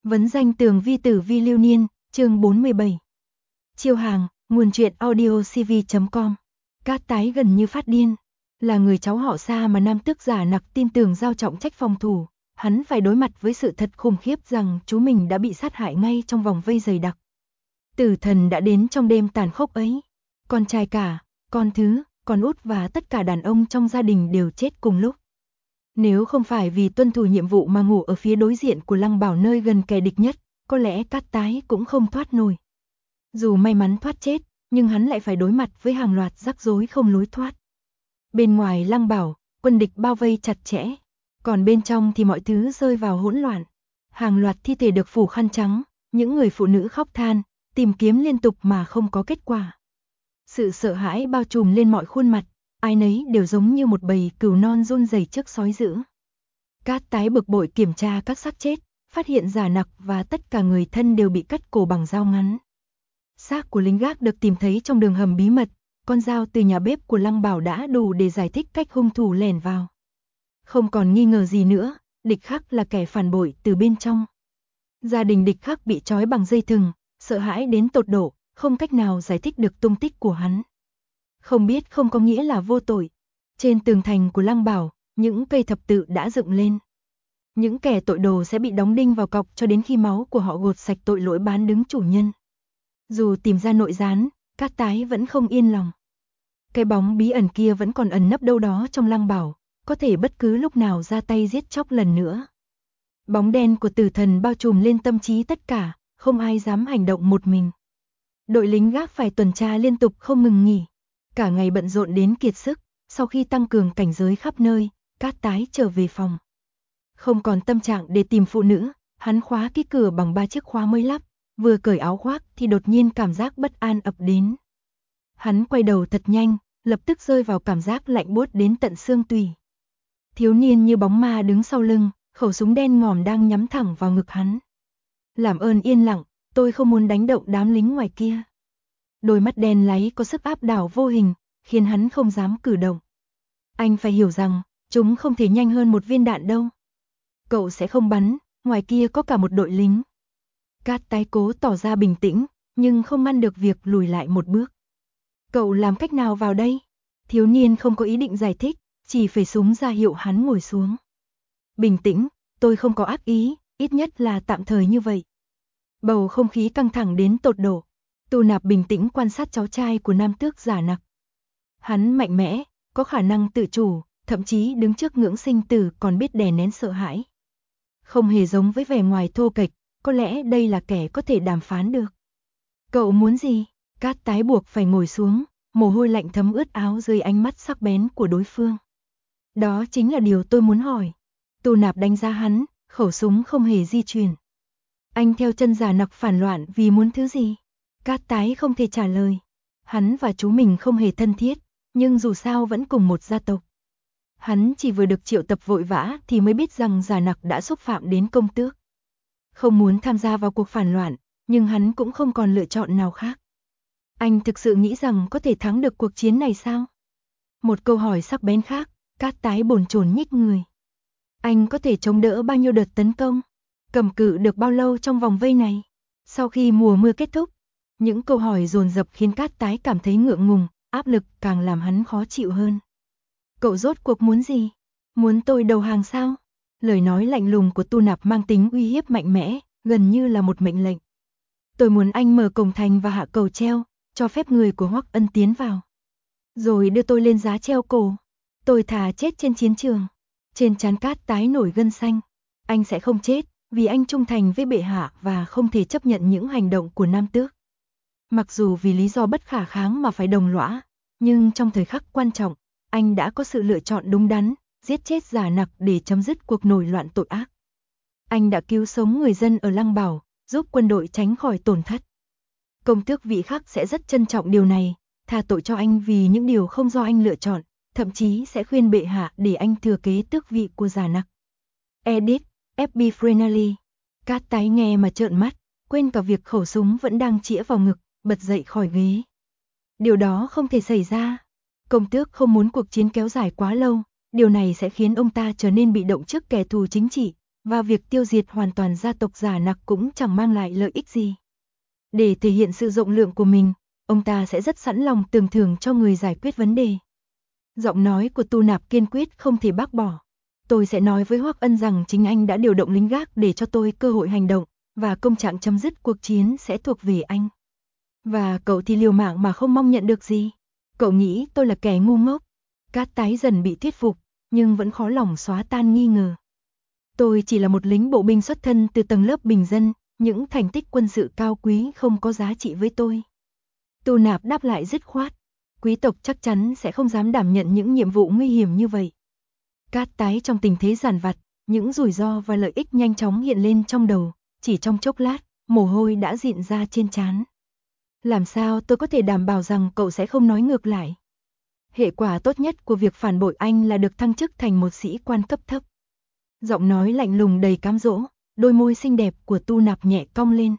Vấn danh tường vi tử vi lưu niên, chương 47. Chiêu hàng, nguồn truyện audio cv.com. Cát Tái gần như phát điên. Là người cháu họ Sa mà Nam Tước Giả Nặc tin tưởng giao trọng trách phòng thủ, hắn phải đối mặt với sự thật khủng khiếp rằng chú mình đã bị sát hại ngay trong vòng vây dày đặc. Tử thần đã đến trong đêm tàn khốc ấy. Con trai cả, con thứ, con út và tất cả đàn ông trong gia đình đều chết cùng lúc. Nếu không phải vì tuân thủ nhiệm vụ mà ngủ ở phía đối diện của Lăng Bảo nơi gần kẻ địch nhất, có lẽ Cát Tái cũng không thoát nổi. Dù may mắn thoát chết, nhưng hắn lại phải đối mặt với hàng loạt rắc rối không lối thoát. Bên ngoài Lăng Bảo, quân địch bao vây chặt chẽ, còn bên trong thì mọi thứ rơi vào hỗn loạn. Hàng loạt thi thể được phủ khăn trắng, những người phụ nữ khóc than, tìm kiếm liên tục mà không có kết quả. Sự sợ hãi bao trùm lên mọi khuôn mặt, ai nấy đều giống như một bầy cừu non run rẩy trước sói dữ. Cát Tái bực bội kiểm tra các xác chết, phát hiện Giả Nặc và tất cả người thân đều bị cắt cổ bằng dao ngắn. Xác của lính gác được tìm thấy trong đường hầm bí mật, con dao từ nhà bếp của Lăng Bảo đã đủ để giải thích cách hung thủ lẻn vào. Không còn nghi ngờ gì nữa, Địch Khắc là kẻ phản bội từ bên trong. Gia đình Địch Khắc bị trói bằng dây thừng, sợ hãi đến tột độ, không cách nào giải thích được tung tích của hắn. Không biết không có nghĩa là vô tội. Trên tường thành của Lăng Bảo, những cây thập tự đã dựng lên. Những kẻ tội đồ sẽ bị đóng đinh vào cọc cho đến khi máu của họ gột sạch tội lỗi bán đứng chủ nhân. Dù tìm ra nội gián, Cát Tái vẫn không yên lòng. Cái bóng bí ẩn kia vẫn còn ẩn nấp đâu đó trong Lăng Bảo, có thể bất cứ lúc nào ra tay giết chóc lần nữa. Bóng đen của tử thần bao trùm lên tâm trí tất cả, không ai dám hành động một mình. Đội lính gác phải tuần tra liên tục không ngừng nghỉ. Cả ngày bận rộn đến kiệt sức, sau khi tăng cường cảnh giới khắp nơi, Cát Tái trở về phòng. Không còn tâm trạng để tìm phụ nữ, hắn khóa cái cửa bằng 3 chiếc khóa mới lắp, vừa cởi áo khoác thì đột nhiên cảm giác bất an ập đến. Hắn quay đầu thật nhanh, lập tức rơi vào cảm giác lạnh buốt đến tận xương tủy. Thiếu niên như bóng ma đứng sau lưng, khẩu súng đen ngòm đang nhắm thẳng vào ngực hắn. Làm ơn yên lặng, tôi không muốn đánh động đám lính ngoài kia. Đôi mắt đen láy có sức áp đảo vô hình, khiến hắn không dám cử động. Anh phải hiểu rằng, chúng không thể nhanh hơn một viên đạn đâu. Cậu sẽ không bắn, ngoài kia có cả một đội lính. Cát Tái cố tỏ ra bình tĩnh, nhưng không ngăn được việc lùi lại một bước. Cậu làm cách nào vào đây? Thiếu niên không có ý định giải thích, chỉ phẩy súng ra hiệu hắn ngồi xuống. Bình tĩnh, tôi không có ác ý, ít nhất là tạm thời như vậy. Bầu không khí căng thẳng đến tột độ. Tu Nạp bình tĩnh quan sát cháu trai của Nam Tước Giả Nặc. Hắn mạnh mẽ, có khả năng tự chủ, thậm chí đứng trước ngưỡng sinh tử còn biết đè nén sợ hãi. Không hề giống với vẻ ngoài thô kệch, có lẽ đây là kẻ có thể đàm phán được. Cậu muốn gì? Cát Tái buộc phải ngồi xuống, mồ hôi lạnh thấm ướt áo dưới ánh mắt sắc bén của đối phương. Đó chính là điều tôi muốn hỏi. Tu Nạp đánh giá hắn, khẩu súng không hề di chuyển. Anh theo chân Giả Nặc phản loạn vì muốn thứ gì? Cát Tái không thể trả lời. Hắn và chú mình không hề thân thiết, nhưng dù sao vẫn cùng một gia tộc. Hắn chỉ vừa được triệu tập vội vã thì mới biết rằng Giả Nặc đã xúc phạm đến công tước. Không muốn tham gia vào cuộc phản loạn, nhưng hắn cũng không còn lựa chọn nào khác. Anh thực sự nghĩ rằng có thể thắng được cuộc chiến này sao? Một câu hỏi sắc bén khác, Cát Tái bồn chồn nhích người. Anh có thể chống đỡ bao nhiêu đợt tấn công? Cầm cự được bao lâu trong vòng vây này? Sau khi mùa mưa kết thúc, những câu hỏi dồn dập khiến Cát Tái cảm thấy ngượng ngùng, áp lực càng làm hắn khó chịu hơn. Cậu rốt cuộc muốn gì? Muốn tôi đầu hàng sao? Lời nói lạnh lùng của Tu Nạp mang tính uy hiếp mạnh mẽ, gần như là một mệnh lệnh. Tôi muốn anh mở cổng thành và hạ cầu treo, cho phép người của Hoắc Ân tiến vào. Rồi đưa tôi lên giá treo cổ. Tôi thà chết trên chiến trường. Trên trán Cát Tái nổi gân xanh. Anh sẽ không chết, vì anh trung thành với bệ hạ và không thể chấp nhận những hành động của Nam Tước. Mặc dù vì lý do bất khả kháng mà phải đồng lõa, nhưng trong thời khắc quan trọng, anh đã có sự lựa chọn đúng đắn, giết chết Giả Nặc để chấm dứt cuộc nổi loạn tội ác. Anh đã cứu sống người dân ở Lăng Bảo, giúp quân đội tránh khỏi tổn thất. Công tước Vị Khắc sẽ rất trân trọng điều này, tha tội cho anh vì những điều không do anh lựa chọn, thậm chí sẽ khuyên bệ hạ để anh thừa kế tước vị của Giả Nặc. Edit, FB Frenally. Cát Tái nghe mà trợn mắt, quên cả việc khẩu súng vẫn đang chĩa vào ngực, bật dậy khỏi ghế. Điều đó không thể xảy ra. Công tước không muốn cuộc chiến kéo dài quá lâu, điều này sẽ khiến ông ta trở nên bị động trước kẻ thù chính trị, và việc tiêu diệt hoàn toàn gia tộc Giả Nặc cũng chẳng mang lại lợi ích gì. Để thể hiện sự rộng lượng của mình, ông ta sẽ rất sẵn lòng tưởng thưởng cho người giải quyết vấn đề. Giọng nói của Tu Nạp kiên quyết không thể bác bỏ. Tôi sẽ nói với Hoắc Ân rằng chính anh đã điều động lính gác để cho tôi cơ hội hành động, và công trạng chấm dứt cuộc chiến sẽ thuộc về anh. Và cậu thì liều mạng mà không mong nhận được gì. Cậu nghĩ tôi là kẻ ngu ngốc. Cát Tái dần bị thuyết phục, nhưng vẫn khó lòng xóa tan nghi ngờ. Tôi chỉ là một lính bộ binh xuất thân từ tầng lớp bình dân, những thành tích quân sự cao quý không có giá trị với tôi. Tu Nạp đáp lại dứt khoát. Quý tộc chắc chắn sẽ không dám đảm nhận những nhiệm vụ nguy hiểm như vậy. Cát Tái trong tình thế giàn vặt, những rủi ro và lợi ích nhanh chóng hiện lên trong đầu, chỉ trong chốc lát, mồ hôi đã rịn ra trên trán. Làm sao tôi có thể đảm bảo rằng cậu sẽ không nói ngược lại? Hệ quả tốt nhất của việc phản bội anh là được thăng chức thành một sĩ quan cấp thấp. Giọng nói lạnh lùng đầy cám dỗ, đôi môi xinh đẹp của Tu Nạp nhẹ cong lên.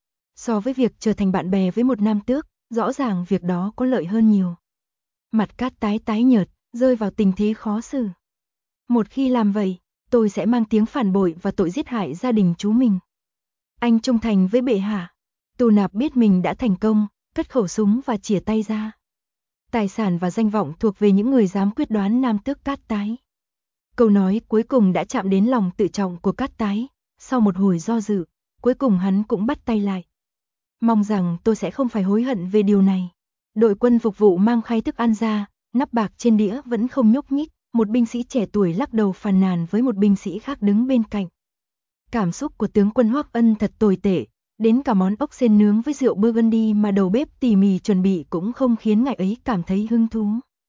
So với việc trở thành bạn bè với một nam tước, rõ ràng việc đó có lợi hơn nhiều. Mặt Cát Tái tái nhợt, rơi vào tình thế khó xử. Một khi làm vậy, tôi sẽ mang tiếng phản bội và tội giết hại gia đình chú mình. Anh trung thành với bệ hạ. Tu Nạp biết mình đã thành công, cất khẩu súng và chìa tay ra. Tài sản và danh vọng thuộc về những người dám quyết đoán nam tước Cát Tái. Câu nói cuối cùng đã chạm đến lòng tự trọng của Cát Tái. Sau một hồi do dự, cuối cùng hắn cũng bắt tay lại. Mong rằng tôi sẽ không phải hối hận về điều này. Đội quân phục vụ mang khay thức ăn ra, nắp bạc trên đĩa vẫn không nhúc nhích. Một binh sĩ trẻ tuổi lắc đầu phàn nàn với một binh sĩ khác đứng bên cạnh. Cảm xúc của tướng quân Hoắc Ân thật tồi tệ, đến cả món ốc sên nướng với rượu Burgundy mà đầu bếp tỉ mỉ chuẩn bị cũng không khiến ngài ấy cảm thấy hứng thú.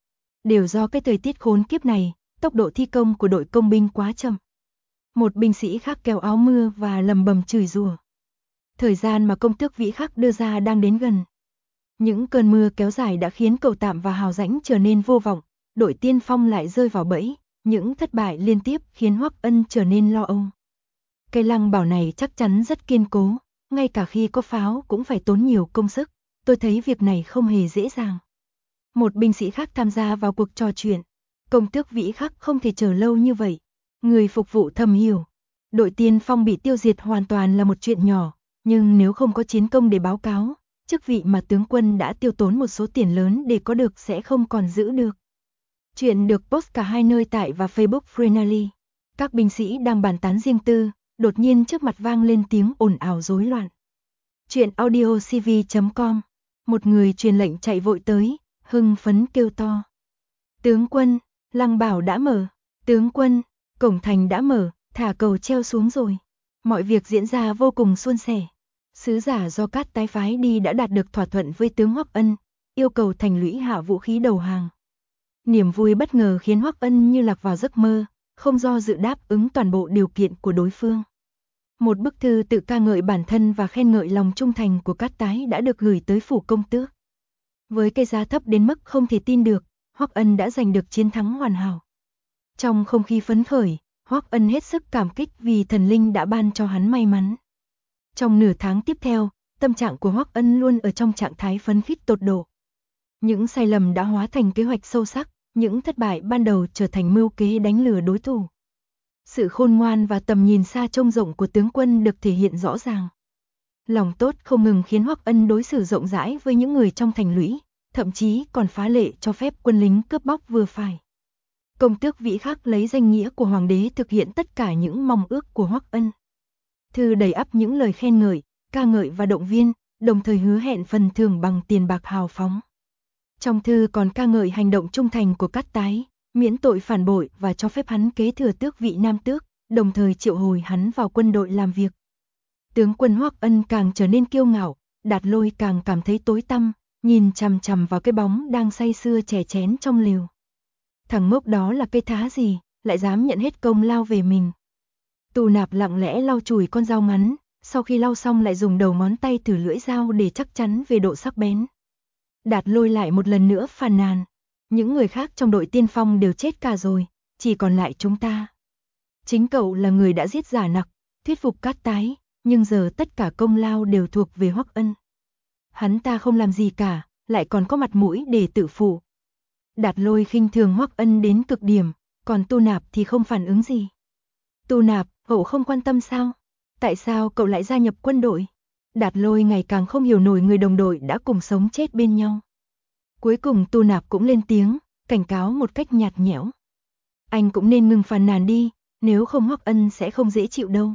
Đều do cái thời tiết khốn kiếp này, tốc độ thi công của đội công binh quá chậm. Một binh sĩ khác kéo áo mưa và lầm bầm chửi rủa. Thời gian mà công tước Vĩ Khắc đưa ra đang đến gần. Những cơn mưa kéo dài đã khiến cầu tạm và hào rãnh trở nên vô vọng. Đội tiên phong lại rơi vào bẫy, những thất bại liên tiếp khiến Hoắc Ân trở nên lo âu. Cây lăng bảo này chắc chắn rất kiên cố, ngay cả khi có pháo cũng phải tốn nhiều công sức, tôi thấy việc này không hề dễ dàng. Một binh sĩ khác tham gia vào cuộc trò chuyện, công tước Vĩ Khắc không thể chờ lâu như vậy. Người phục vụ thầm hiểu, đội tiên phong bị tiêu diệt hoàn toàn là một chuyện nhỏ, nhưng nếu không có chiến công để báo cáo, chức vị mà tướng quân đã tiêu tốn một số tiền lớn để có được sẽ không còn giữ được. Chuyện được post cả hai nơi tại và Facebook Friendly. Các binh sĩ đang bàn tán riêng tư, đột nhiên trước mặt vang lên tiếng ồn ào rối loạn. Chuyện audio cv.com. Một người truyền lệnh chạy vội tới, hưng phấn kêu to. Tướng quân, lăng bảo đã mở. Tướng quân, cổng thành đã mở, thả cầu treo xuống rồi. Mọi việc diễn ra vô cùng suôn sẻ. Sứ giả do Cát Tái phái đi đã đạt được thỏa thuận với tướng Hoắc Ân, yêu cầu thành lũy hạ vũ khí đầu hàng. Niềm vui bất ngờ khiến Hoắc Ân như lạc vào giấc mơ, không do dự đáp ứng toàn bộ điều kiện của đối phương. Một bức thư tự ca ngợi bản thân và khen ngợi lòng trung thành của Cát Tái đã được gửi tới phủ công tước. Với cái giá thấp đến mức không thể tin được, Hoắc Ân đã giành được chiến thắng hoàn hảo. Trong không khí phấn khởi, Hoắc Ân hết sức cảm kích vì thần linh đã ban cho hắn may mắn. Trong nửa tháng tiếp theo, tâm trạng của Hoắc Ân luôn ở trong trạng thái phấn khích tột độ. Những sai lầm đã hóa thành kế hoạch sâu sắc, những thất bại ban đầu trở thành mưu kế đánh lừa đối thủ. Sự khôn ngoan và tầm nhìn xa trông rộng của tướng quân được thể hiện rõ ràng. Lòng tốt không ngừng khiến Hoắc Ân đối xử rộng rãi với những người trong thành lũy, thậm chí còn phá lệ cho phép quân lính cướp bóc vừa phải. Công tước Vĩ Khắc lấy danh nghĩa của hoàng đế thực hiện tất cả những mong ước của Hoắc Ân. Thư đầy ắp những lời khen ngợi, ca ngợi và động viên, đồng thời hứa hẹn phần thưởng bằng tiền bạc hào phóng. Trong thư còn ca ngợi hành động trung thành của Cát Tái, miễn tội phản bội và cho phép hắn kế thừa tước vị nam tước, đồng thời triệu hồi hắn vào quân đội làm việc. Tướng quân Hoắc Ân càng trở nên kiêu ngạo, Đạt Lôi càng cảm thấy tối tăm, nhìn chằm chằm vào cái bóng đang say sưa chè chén trong lều. Thằng ngốc đó là cây thá gì, lại dám nhận hết công lao về mình. Tu Nạp lặng lẽ lau chùi con dao ngắn, sau khi lau xong lại dùng đầu ngón tay thử lưỡi dao để chắc chắn về độ sắc bén. Đạt Lôi lại một lần nữa phàn nàn. Những người khác trong đội tiên phong đều chết cả rồi, chỉ còn lại chúng ta. Chính cậu là người đã giết Giả Nặc, thuyết phục Cát Tái, nhưng giờ tất cả công lao đều thuộc về Hoắc Ân. Hắn ta không làm gì cả, lại còn có mặt mũi để tự phụ. Đạt Lôi khinh thường Hoắc Ân đến cực điểm, còn Tu Nạp thì không phản ứng gì. Tu Nạp, Cậu không quan tâm sao? Tại sao cậu lại gia nhập quân đội? Đạt Lôi ngày càng không hiểu nổi người đồng đội đã cùng sống chết bên nhau. Cuối cùng Tu Nạp cũng lên tiếng, cảnh cáo một cách nhạt nhẽo. Anh cũng nên ngừng phàn nàn đi, nếu không Hoắc Ân sẽ không dễ chịu đâu.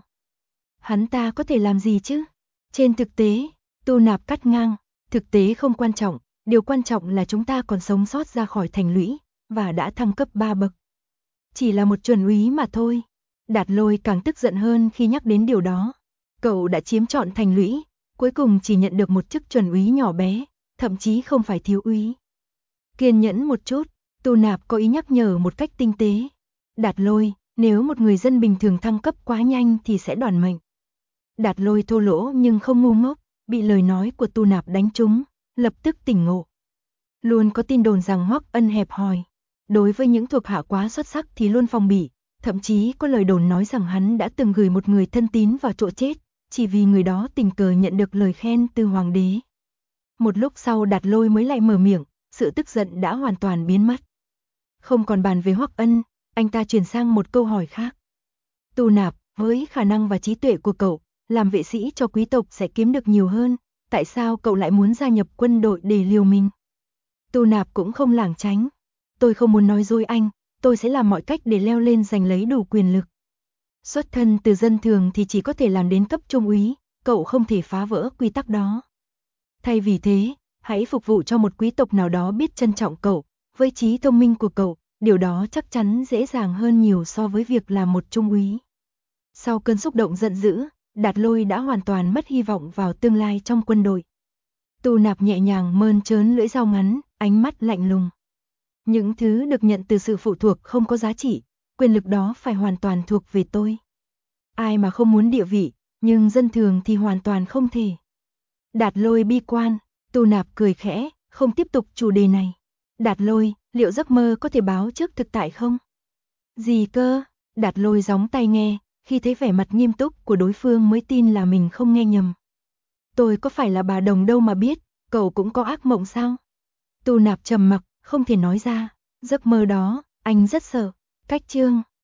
Hắn ta có thể làm gì chứ? Trên thực tế, Tu Nạp cắt ngang, thực tế không quan trọng, điều quan trọng là chúng ta còn sống sót ra khỏi thành lũy, và đã thăng cấp 3 bậc. Chỉ là một chuẩn úy mà thôi. Đạt Lôi càng tức giận hơn khi nhắc đến điều đó. Cậu đã chiếm trọn thành lũy, cuối cùng chỉ nhận được một chức chuẩn úy nhỏ bé, thậm chí không phải thiếu úy. Kiên nhẫn một chút, Tu Nạp có ý nhắc nhở một cách tinh tế. Đạt Lôi, nếu một người dân bình thường thăng cấp quá nhanh thì sẽ đoản mệnh. Đạt Lôi thô lỗ nhưng không ngu ngốc, bị lời nói của Tu Nạp đánh trúng, lập tức tỉnh ngộ. Luôn có tin đồn rằng Hoắc Ân hẹp hòi, đối với những thuộc hạ quá xuất sắc thì luôn phòng bị, thậm chí có lời đồn nói rằng hắn đã từng gửi một người thân tín vào chỗ chết, chỉ vì người đó tình cờ nhận được lời khen từ hoàng đế. Một lúc sau Đạt Lôi mới lại mở miệng, sự tức giận đã hoàn toàn biến mất. Không còn bàn về Hoắc Ân, anh ta chuyển sang một câu hỏi khác. Tu Nạp, với khả năng và trí tuệ của cậu, làm vệ sĩ cho quý tộc sẽ kiếm được nhiều hơn, tại sao cậu lại muốn gia nhập quân đội để liều mình? Tu Nạp cũng không lảng tránh. Tôi không muốn nói dối anh, tôi sẽ làm mọi cách để leo lên giành lấy đủ quyền lực. Xuất thân từ dân thường thì chỉ có thể làm đến cấp trung úy, cậu không thể phá vỡ quy tắc đó. Thay vì thế, hãy phục vụ cho một quý tộc nào đó biết trân trọng cậu, với trí thông minh của cậu, điều đó chắc chắn dễ dàng hơn nhiều so với việc làm một trung úy. Sau cơn xúc động giận dữ, Đạt Lôi đã hoàn toàn mất hy vọng vào tương lai trong quân đội. Tu Nạp nhẹ nhàng mơn trớn lưỡi dao ngắn, ánh mắt lạnh lùng. Những thứ được nhận từ sự phụ thuộc không có giá trị, quyền lực đó phải hoàn toàn thuộc về tôi. Ai mà không muốn địa vị, nhưng dân thường thì hoàn toàn không thể. Đạt Lôi bi quan, Tu Nạp cười khẽ, không tiếp tục chủ đề này. Đạt Lôi, liệu giấc mơ có thể báo trước thực tại không? Gì cơ? Đạt Lôi gióng tai nghe, khi thấy vẻ mặt nghiêm túc của đối phương mới tin là mình không nghe nhầm. Tôi có phải là bà đồng đâu mà biết, cậu cũng có ác mộng sao? Tu Nạp trầm mặc, không thể nói ra. Giấc mơ đó, anh rất sợ. Cách chương